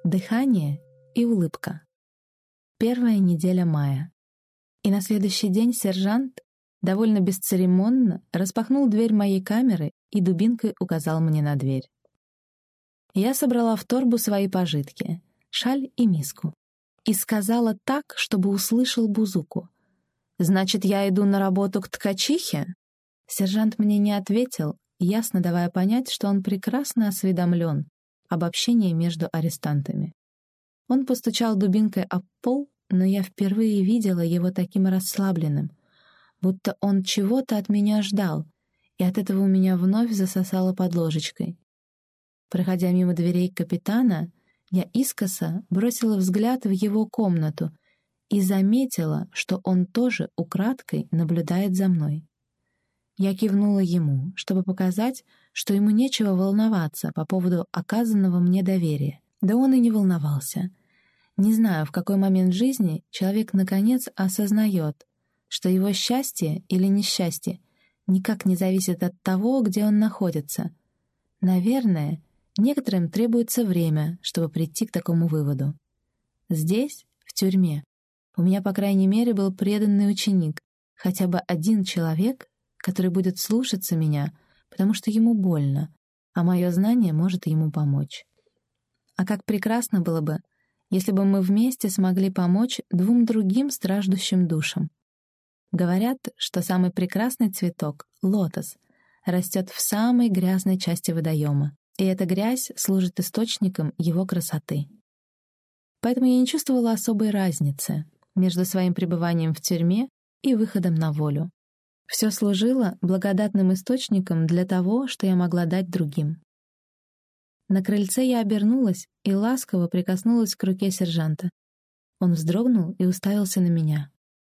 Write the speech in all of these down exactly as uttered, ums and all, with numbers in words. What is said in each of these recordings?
дыхание и улыбка. Первая неделя мая. И на следующий день сержант довольно бесцеремонно распахнул дверь моей камеры и дубинкой указал мне на дверь. Я собрала в торбу свои пожитки, шаль и миску, и сказала так, чтобы услышал Бузуку: «Значит, я иду на работу к ткачихе?» Сержант мне не ответил, ясно давая понять, что он прекрасно осведомлен об общении между арестантами. Он постучал дубинкой об пол, но я впервые видела его таким расслабленным, будто он чего-то от меня ждал, и от этого у меня вновь засосало под ложечкой. Проходя мимо дверей капитана, я искоса бросила взгляд в его комнату и заметила, что он тоже украдкой наблюдает за мной. Я кивнула ему, чтобы показать, что ему нечего волноваться по поводу оказанного мне доверия. Да он и не волновался. Не знаю, в какой момент жизни человек наконец осознает, что его счастье или несчастье никак не зависит от того, где он находится. Наверное, некоторым требуется время, чтобы прийти к такому выводу. Здесь, в тюрьме, у меня, по крайней мере, был преданный ученик, хотя бы один человек, который будет слушаться меня, потому что ему больно, а мое знание может ему помочь. А как прекрасно было бы, если бы мы вместе смогли помочь двум другим страждущим душам. Говорят, что самый прекрасный цветок — лотос — растет в самой грязной части водоема, и эта грязь служит источником его красоты. Поэтому я не чувствовала особой разницы между своим пребыванием в тюрьме и выходом на волю. Все служило благодатным источником для того, что я могла дать другим. На крыльце я обернулась и ласково прикоснулась к руке сержанта. Он вздрогнул и уставился на меня.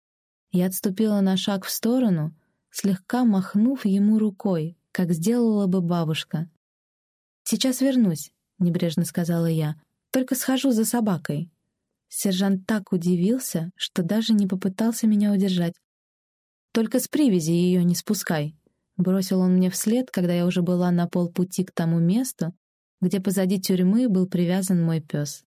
Я отступила на шаг в сторону, слегка махнув ему рукой, как сделала бы бабушка. «Сейчас вернусь», — небрежно сказала я, — «только схожу за собакой». Сержант так удивился, что даже не попытался меня удержать. «Только с привязи ее не спускай», — бросил он мне вслед, когда я уже была на полпути к тому месту, где позади тюрьмы был привязан мой пес.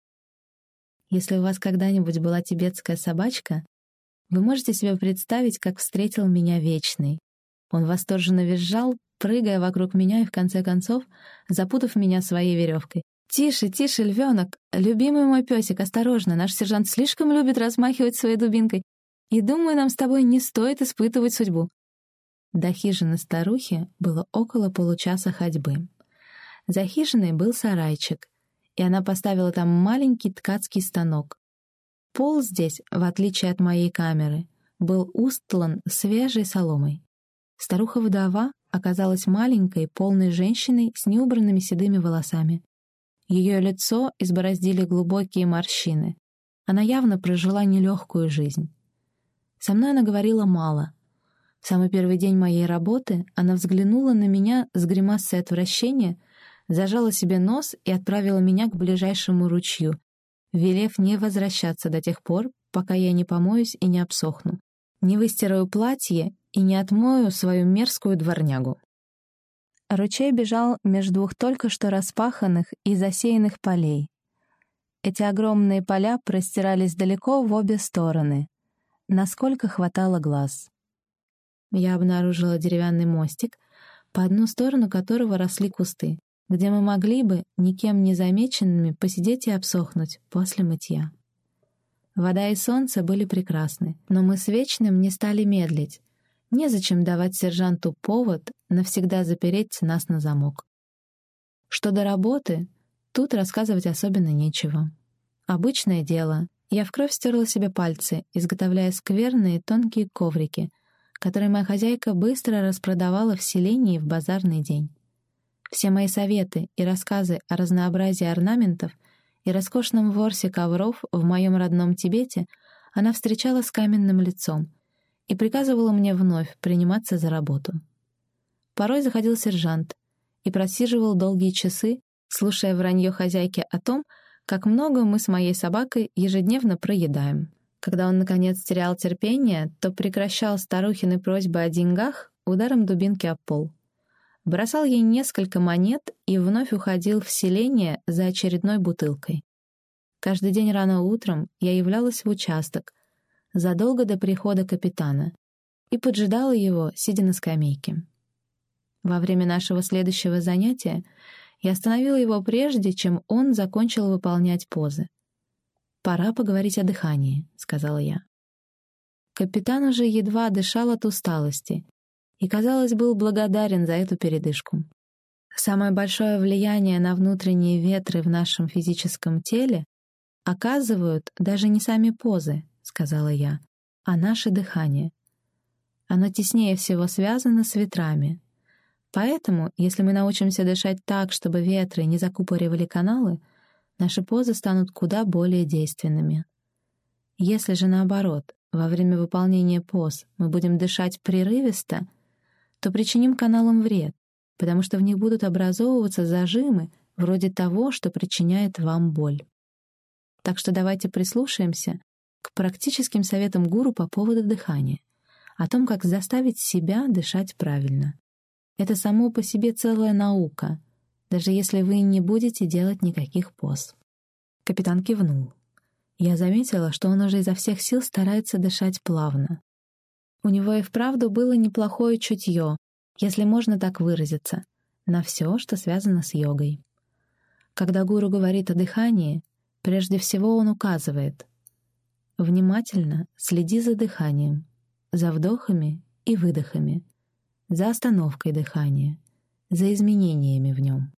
Если у вас когда-нибудь была тибетская собачка, вы можете себе представить, как встретил меня Вечный. Он восторженно визжал, прыгая вокруг меня и, в конце концов, запутав меня своей веревкой. «Тише, тише, львенок! Любимый мой песик, осторожно! Наш сержант слишком любит размахивать своей дубинкой, и, думаю, нам с тобой не стоит испытывать судьбу». До хижины старухи было около получаса ходьбы. За хижиной был сарайчик, и она поставила там маленький ткацкий станок. Пол здесь, в отличие от моей камеры, был устлан свежей соломой. Старуха-вдова оказалась маленькой, полной женщиной с неубранными седыми волосами. Ее лицо избороздили глубокие морщины. Она явно прожила нелегкую жизнь. Со мной она говорила мало. В самый первый день моей работы она взглянула на меня с гримасой отвращения, зажала себе нос и отправила меня к ближайшему ручью, велев не возвращаться до тех пор, пока я не помоюсь и не обсохну, не выстираю платье и не отмою свою мерзкую дворнягу. Ручей бежал между двух только что распаханных и засеянных полей. Эти огромные поля простирались далеко в обе стороны, насколько хватало глаз. Я обнаружила деревянный мостик, по одну сторону которого росли кусты, где мы могли бы, никем не замеченными, посидеть и обсохнуть после мытья. Вода и солнце были прекрасны, но мы с Вечным не стали медлить. Незачем давать сержанту повод навсегда запереть нас на замок. Что до работы, тут рассказывать особенно нечего. Обычное дело. Я в кровь стерла себе пальцы, изготовляя скверные тонкие коврики, которые моя хозяйка быстро распродавала в селении в базарный день. Все мои советы и рассказы о разнообразии орнаментов и роскошном ворсе ковров в моем родном Тибете она встречала с каменным лицом и приказывала мне вновь приниматься за работу. Порой заходил сержант и просиживал долгие часы, слушая вранье хозяйки о том, как много мы с моей собакой ежедневно проедаем. Когда он, наконец, терял терпение, то прекращал старухины просьбы о деньгах ударом дубинки об пол. Бросал ей несколько монет и вновь уходил в селение за очередной бутылкой. Каждый день рано утром я являлась в участок задолго до прихода капитана и поджидала его, сидя на скамейке. Во время нашего следующего занятия я остановила его прежде, чем он закончил выполнять позы. «Пора поговорить о дыхании», — сказала я. Капитан уже едва дышал от усталости и, казалось, был благодарен за эту передышку. Самое большое влияние на внутренние ветры в нашем физическом теле оказывают даже не сами позы, — сказала я, — а наше дыхание. Оно теснее всего связано с ветрами. Поэтому, если мы научимся дышать так, чтобы ветры не закупоривали каналы, наши позы станут куда более действенными. Если же наоборот, во время выполнения поз мы будем дышать прерывисто, то причиним каналам вред, потому что в них будут образовываться зажимы вроде того, что причиняет вам боль. Так что давайте прислушаемся к практическим советам гуру по поводу дыхания, о том, как заставить себя дышать правильно. Это само по себе целая наука, даже если вы не будете делать никаких поз. Капитан кивнул. Я заметила, что он уже изо всех сил старается дышать плавно. У него и вправду было неплохое чутье, если можно так выразиться, на все, что связано с йогой. Когда гуру говорит о дыхании, прежде всего он указывает: внимательно следи за дыханием, за вдохами и выдохами, за остановкой дыхания, за изменениями в нем.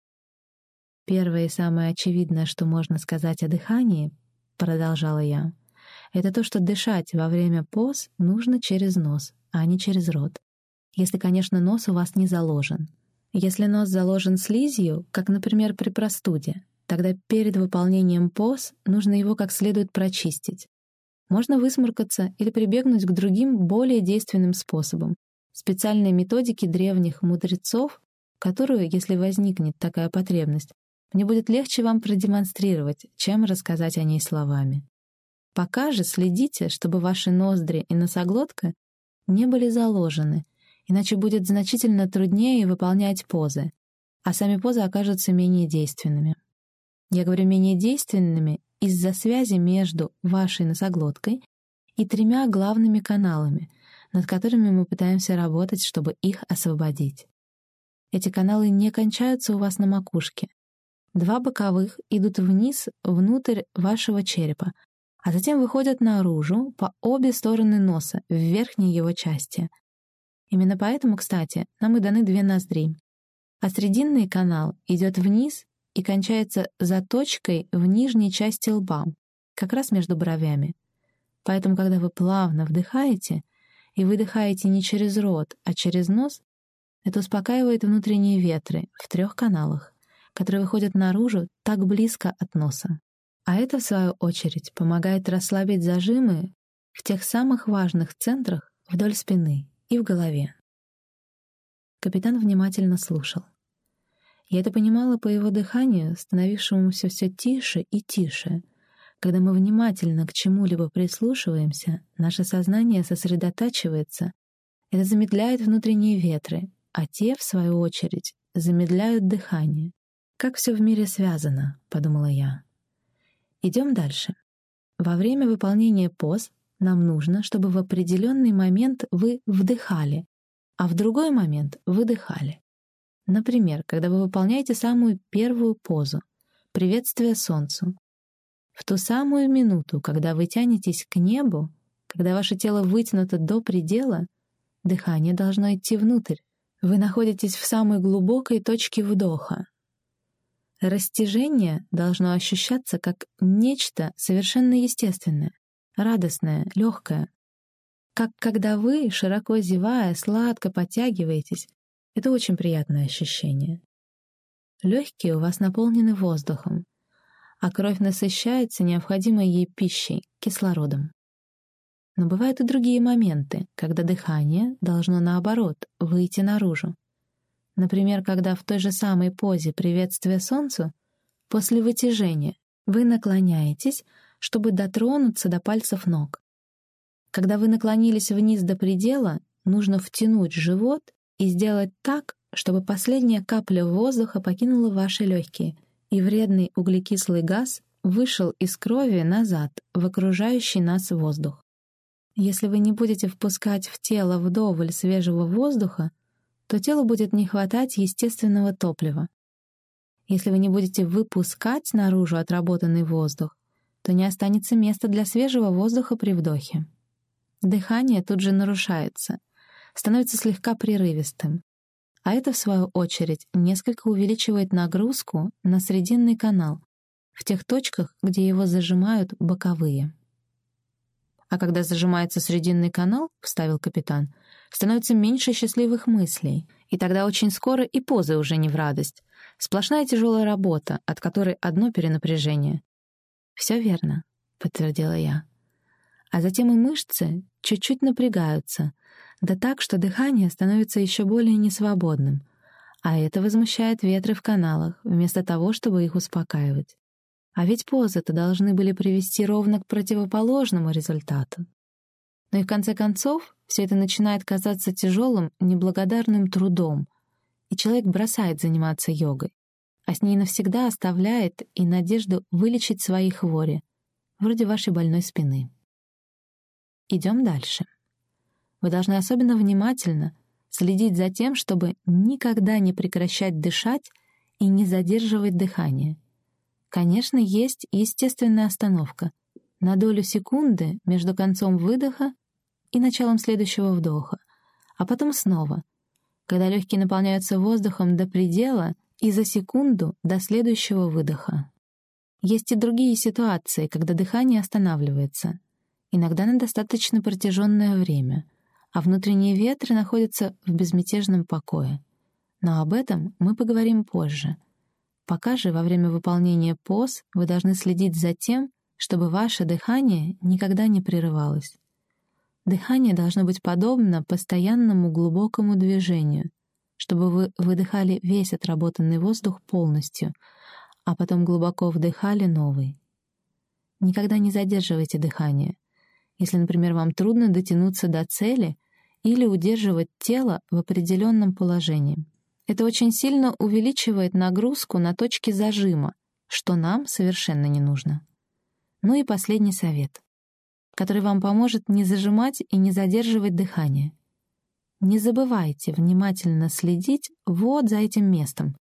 Первое и самое очевидное, что можно сказать о дыхании, продолжала я, это то, что дышать во время поз нужно через нос, а не через рот. Если, конечно, нос у вас не заложен. Если нос заложен слизью, как, например, при простуде, тогда перед выполнением поз нужно его как следует прочистить. Можно высморкаться или прибегнуть к другим, более действенным способам. Специальные методики древних мудрецов, которую, если возникнет такая потребность, мне будет легче вам продемонстрировать, чем рассказать о ней словами. Пока же следите, чтобы ваши ноздри и носоглотка не были заложены, иначе будет значительно труднее выполнять позы, а сами позы окажутся менее действенными. Я говорю менее действенными из-за связи между вашей носоглоткой и тремя главными каналами, над которыми мы пытаемся работать, чтобы их освободить. Эти каналы не кончаются у вас на макушке. Два боковых идут вниз, внутрь вашего черепа, а затем выходят наружу по обе стороны носа, в верхней его части. Именно поэтому, кстати, нам и даны две ноздри. А срединный канал идет вниз и кончается заточкой в нижней части лба, как раз между бровями. Поэтому, когда вы плавно вдыхаете и выдыхаете не через рот, а через нос, это успокаивает внутренние ветры в трех каналах, которые выходят наружу так близко от носа. А это, в свою очередь, помогает расслабить зажимы в тех самых важных центрах вдоль спины и в голове. Капитан внимательно слушал. Я это понимала по его дыханию, становившемуся все тише и тише. Когда мы внимательно к чему-либо прислушиваемся, наше сознание сосредотачивается, это замедляет внутренние ветры, а те, в свою очередь, замедляют дыхание. «Как все в мире связано», — подумала я. Идем дальше. Во время выполнения поз нам нужно, чтобы в определенный момент вы вдыхали, а в другой момент выдыхали. Например, когда вы выполняете самую первую позу — приветствие солнцу. В ту самую минуту, когда вы тянетесь к небу, когда ваше тело вытянуто до предела, дыхание должно идти внутрь. Вы находитесь в самой глубокой точке вдоха. Растяжение должно ощущаться как нечто совершенно естественное, радостное, легкое. Как когда вы, широко зевая, сладко подтягиваетесь. Это очень приятное ощущение. Легкие у вас наполнены воздухом, а кровь насыщается необходимой ей пищей, кислородом. Но бывают и другие моменты, когда дыхание должно, наоборот, выйти наружу. Например, когда в той же самой позе приветствия солнцу, после вытяжения, вы наклоняетесь, чтобы дотронуться до пальцев ног. Когда вы наклонились вниз до предела, нужно втянуть живот и сделать так, чтобы последняя капля воздуха покинула ваши легкие, и вредный углекислый газ вышел из крови назад в окружающий нас воздух. Если вы не будете впускать в тело вдоволь свежего воздуха, то телу будет не хватать естественного топлива. Если вы не будете выпускать наружу отработанный воздух, то не останется места для свежего воздуха при вдохе. Дыхание тут же нарушается, становится слегка прерывистым, а это, в свою очередь, несколько увеличивает нагрузку на срединный канал в тех точках, где его зажимают боковые. «А когда зажимается срединный канал, — вставил капитан, — становится меньше счастливых мыслей, и тогда очень скоро и позы уже не в радость. Сплошная тяжелая работа, от которой одно перенапряжение». «Все верно», — подтвердила я. А затем и мышцы чуть-чуть напрягаются, да так, что дыхание становится еще более несвободным, а это возмущает ветры в каналах, вместо того, чтобы их успокаивать. А ведь позы-то должны были привести ровно к противоположному результату. Но и в конце концов все это начинает казаться тяжелым, неблагодарным трудом, и человек бросает заниматься йогой, а с ней навсегда оставляет и надежду вылечить свои хвори, вроде вашей больной спины. Идем дальше. Вы должны особенно внимательно следить за тем, чтобы никогда не прекращать дышать и не задерживать дыхание. Конечно, есть естественная остановка на долю секунды между концом выдоха и началом следующего вдоха, а потом снова, когда легкие наполняются воздухом до предела и за секунду до следующего выдоха. Есть и другие ситуации, когда дыхание останавливается, иногда на достаточно протяженное время, а внутренние ветры находятся в безмятежном покое. Но об этом мы поговорим позже. Пока же во время выполнения поз вы должны следить за тем, чтобы ваше дыхание никогда не прерывалось. Дыхание должно быть подобно постоянному глубокому движению, чтобы вы выдыхали весь отработанный воздух полностью, а потом глубоко вдыхали новый. Никогда не задерживайте дыхание, если, например, вам трудно дотянуться до цели или удерживать тело в определенном положении. Это очень сильно увеличивает нагрузку на точки зажима, что нам совершенно не нужно. Ну и последний совет, который вам поможет не зажимать и не задерживать дыхание. Не забывайте внимательно следить вот за этим местом.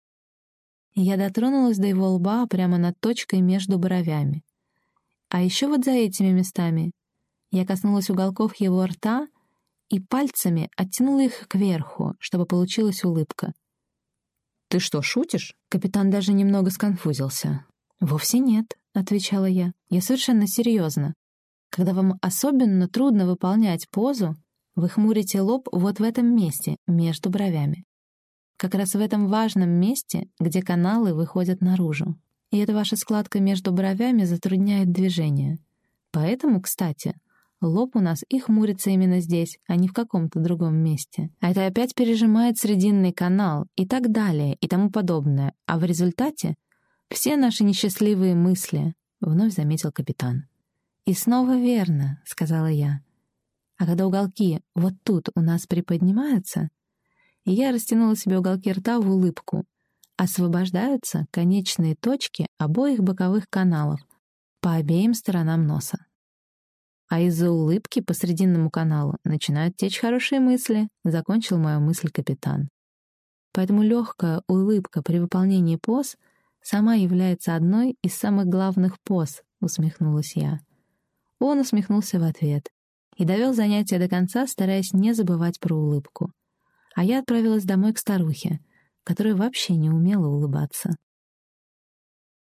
Я дотронулась до его лба прямо над точкой между бровями. А еще вот за этими местами я коснулась уголков его рта и пальцами оттянула их кверху, чтобы получилась улыбка. «Ты что, шутишь?» Капитан даже немного сконфузился. «Вовсе нет», — отвечала я. «Я совершенно серьезно. Когда вам особенно трудно выполнять позу, вы хмурите лоб вот в этом месте, между бровями. Как раз в этом важном месте, где каналы выходят наружу. И эта ваша складка между бровями затрудняет движение. Поэтому, кстати, лоб у нас и хмурится именно здесь, а не в каком-то другом месте. А это опять пережимает срединный канал и так далее, и тому подобное. А в результате все наши несчастливые мысли, — вновь заметил капитан. «И снова верно», — сказала я. «А когда уголки вот тут у нас приподнимаются, и я растянула себе уголки рта в улыбку, освобождаются конечные точки обоих боковых каналов по обеим сторонам носа. А из-за улыбки по срединному каналу начинают течь хорошие мысли», — закончил мою мысль капитан. Поэтому легкая улыбка при выполнении поз сама является одной из самых главных поз, — усмехнулась я. Он усмехнулся в ответ и довел занятие до конца, стараясь не забывать про улыбку. А я отправилась домой к старухе, которая вообще не умела улыбаться.